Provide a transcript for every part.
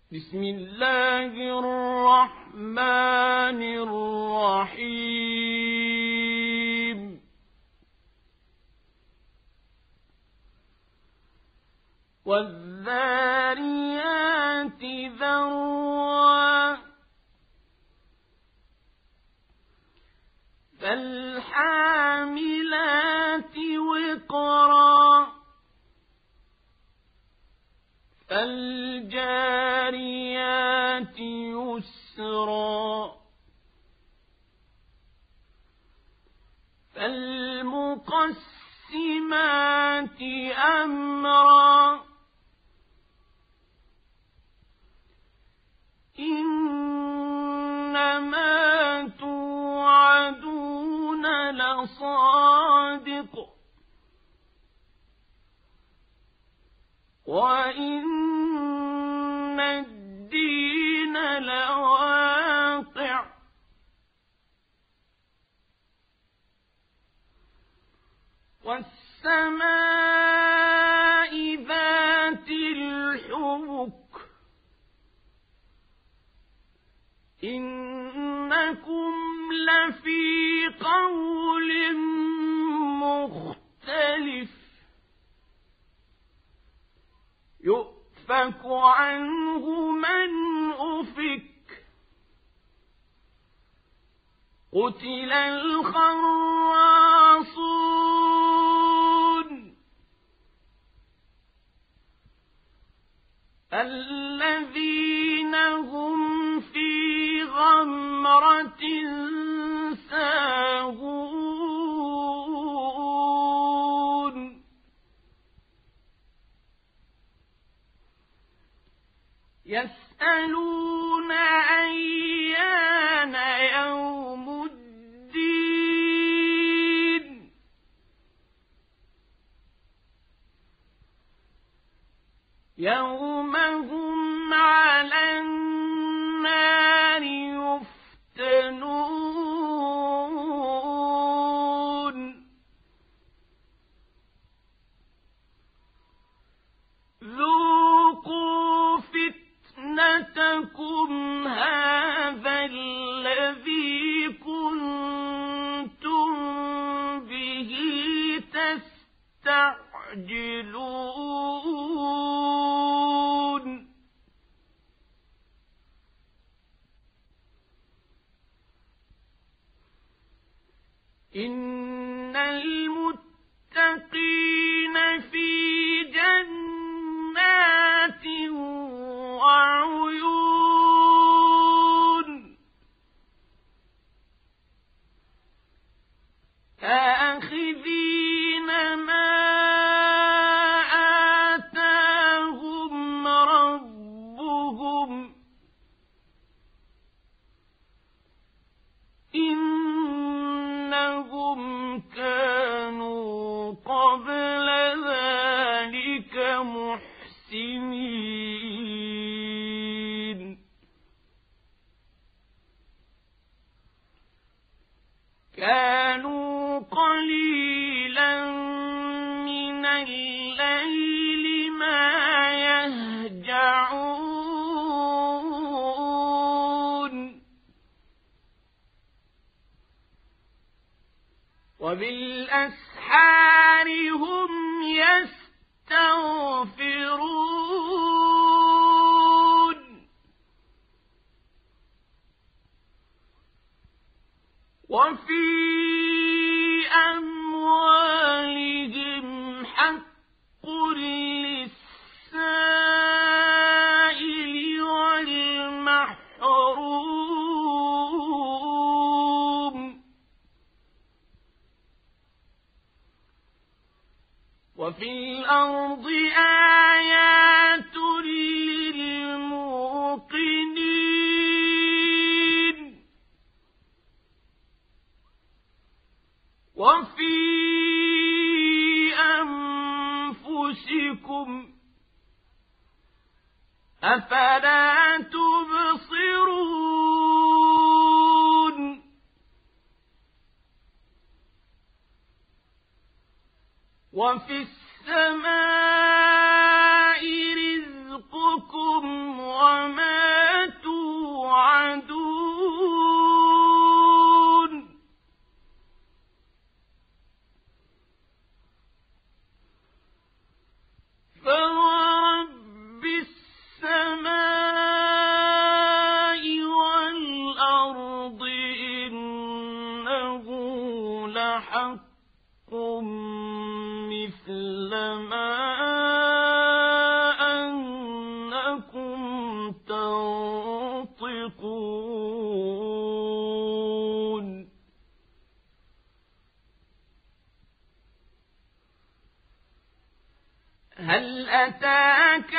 بسم الله الرحمن الرحيم والذاريات ذروا فالحاملات وقرا فالجاريات يسرا فالمقسمات أمرا إنما توعدون لصادق وإن الدين لواقع والسماء ذات الحبك إنكم لفي قول مختلف يؤفك عنه من أفك قتل الخراصون الذين هم في غمرة ساهون يسألون أيان يوم الدين يوم هم على النار يفتنون ذوقوا فتنتكم هذا الذي كنتم به تستعجلون إن المتقين في جنات وعيون آخذين ما آتاهم ربهم إنهم كانوا قبل ذلك محسنين كانوا قليلا من الليل ما يهجعون وبالأسحار هم يستغفرون وفي أموالهم حق للسائل والمحروم وفي الأرض آيات للموقنين وفي أنفسكم أفلا تبصرون وفي السماء رزقكم وما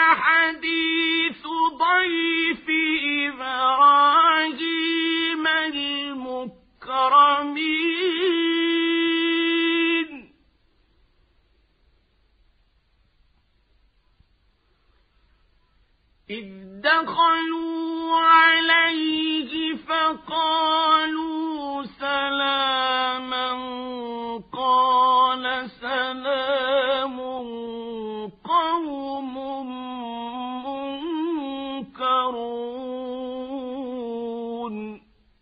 حديث ضيف إبراهيم المكرمين إذ دخلوا عليه فقالوا سلاما قال سلام قوم منكرون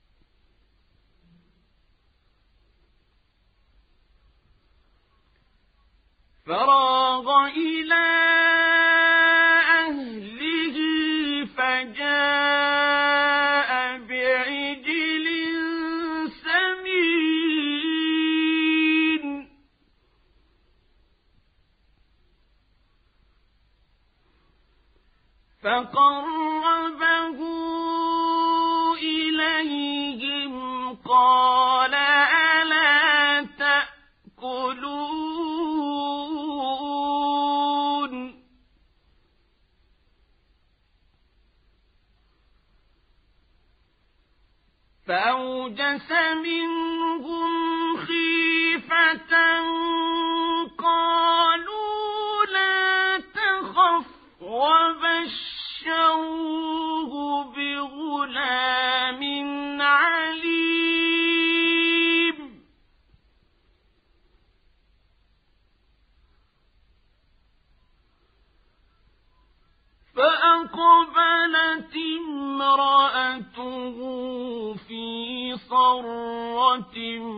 فراغ إلى أهله فجاء بعجل سمين فقربه إليهم قال ألا تأكلون فأوجس منهم خيفة قالوا لا تخف وبشروه بغلام عليم فأقبلت امرأته في صرة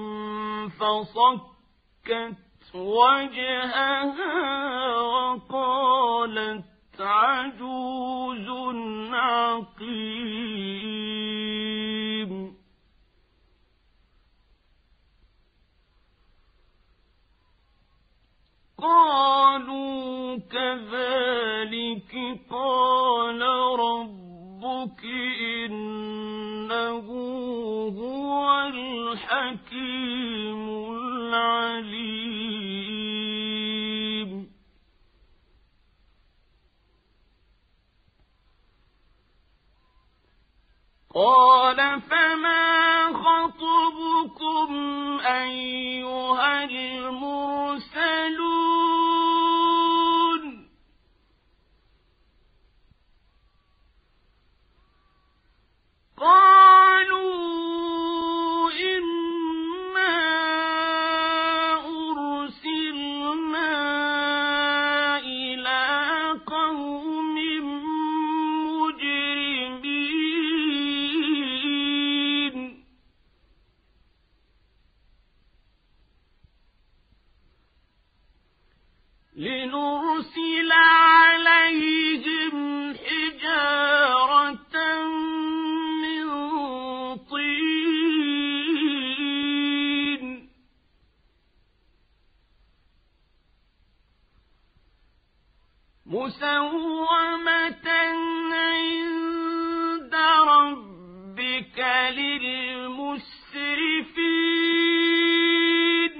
فصكت وجهها وقالت عجوز عقيم قالوا كذلك قال ربك إنه هو الحكيم العليم قال فما خطبكم أيها المرسلون قالوا إنا أرسلنا إلى قوم مجرمين لنرسل عليهم حجارة من طين مسومة عند ربك للمسرفين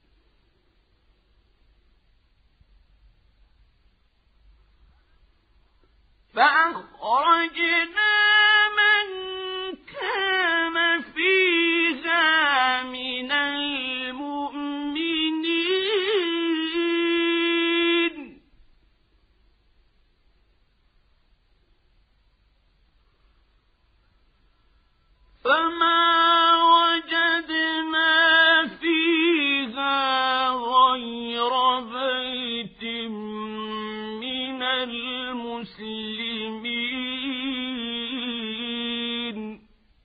فأخرجنا من كان فيها من المؤمنين فما وجدنا فيها غير بيت من المسلمين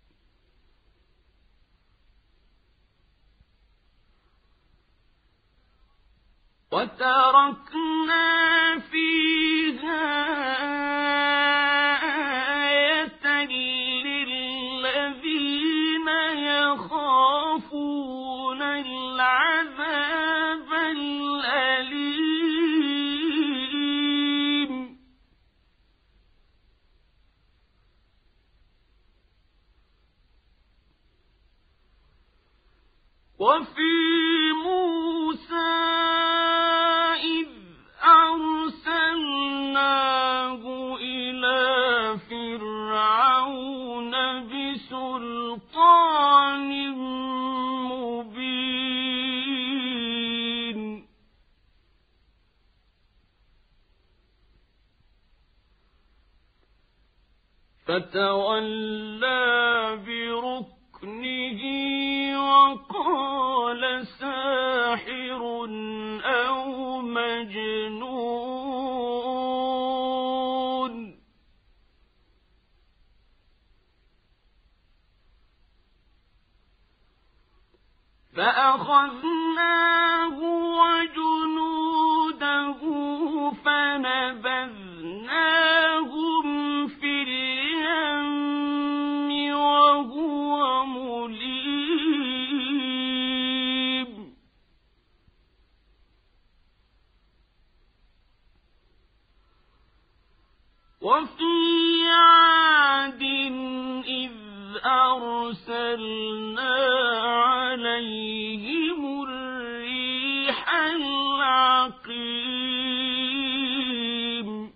وتركنا فيها آية للذين يخافون العذاب الأليم وفي موسى إذ أرسلناه فتولى بركنه وقال ساحر أو مجنون فأخذناه وجنوده فنبذناهم في اليم وهو مليم وفي عاد إذ أرسلنا عليهم الريح العقيم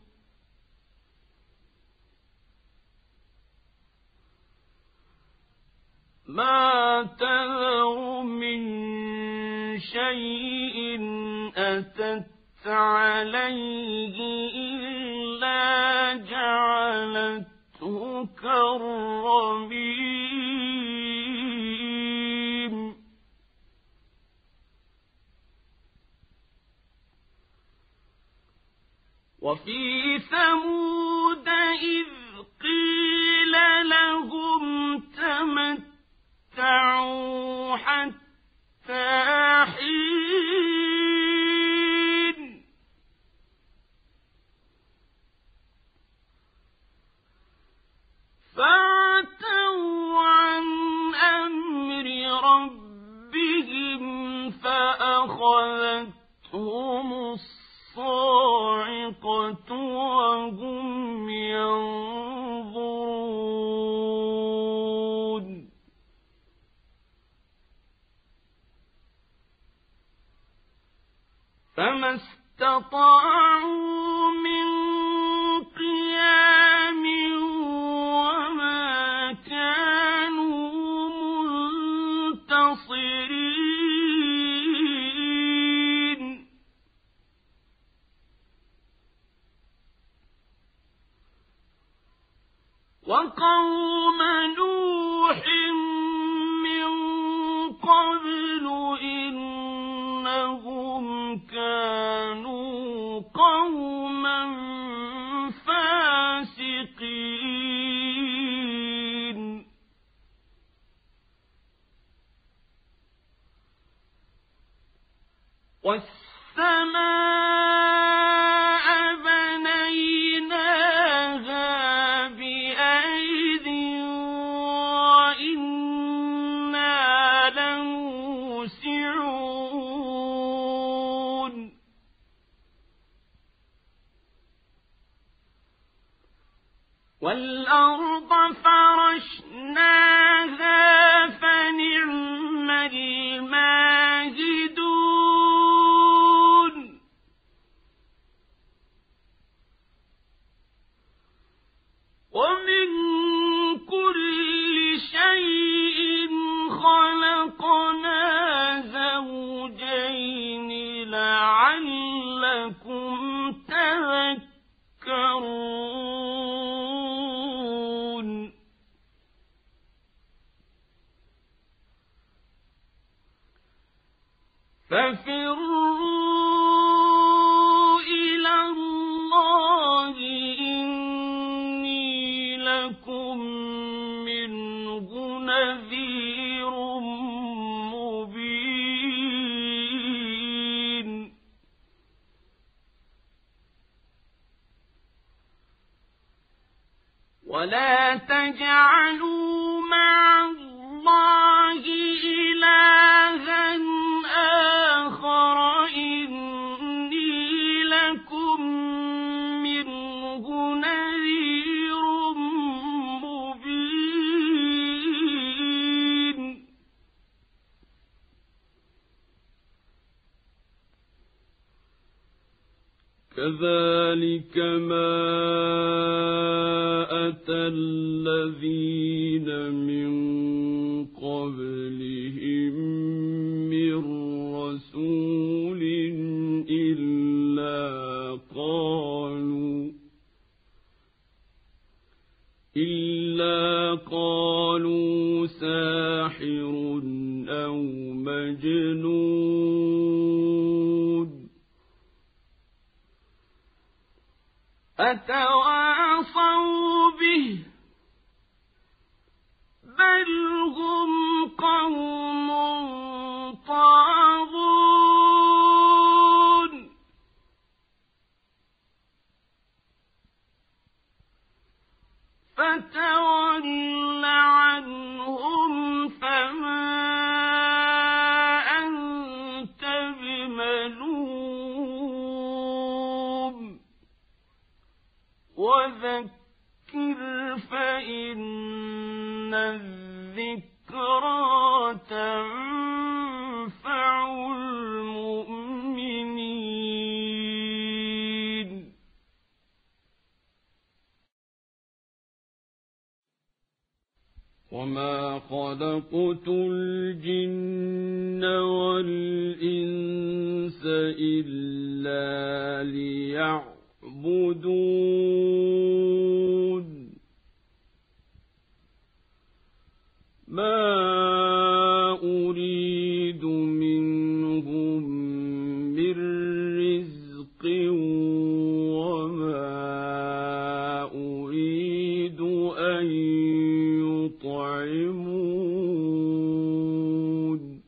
ما تذر من شيء أتت عليه إلا جعلته كالرميم وفي ثمود إذ قيل لهم تمتعوا حتى حين فعتوا عن أمر ربهم فأخذتهم الصاعقة وهم ينظرون فما استطاعوا من قيام وما كانوا منتصرين وقوم نوح من قبل إنهم كانوا قوما فاسقين والسماء بنيناها بأيد وإنا لموسعون والأرض فرشناها فنعم الماهدون ومن كل شيء خلقنا زوجين لعلكم تذكرون ففروا إلى الله إني لكم منه نذير مبين ولا تجعلوا مع الله إلها آخر إني لكم منه نذير مبين كذلك ما أتى الذين من قبلهم من رسول إلا قالوا ساحر أو مجنون أتواصوا به بل هم قوم طاغون فتول عنهم فما أنت بملوم وذكر فإن الذكرى تنفع المؤمنين وما خلقت الجن والإنس إلا ليعبدون ما أريد منهم من رزق وما أريد أن يطعمون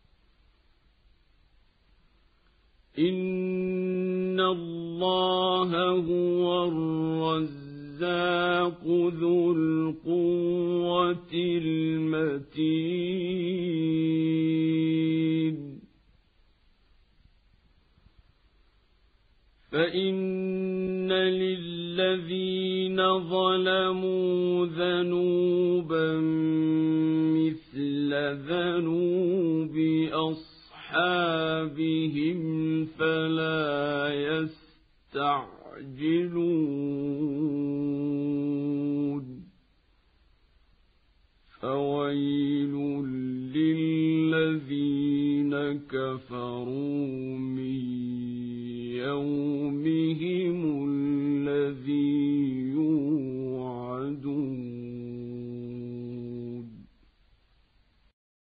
إن الله هو الرزاق ذو القوة المتين فإن للذين ظلموا ذنوبا مثل ذنوب أصحابهم فلا يستعجلون فويل للذين كفروا من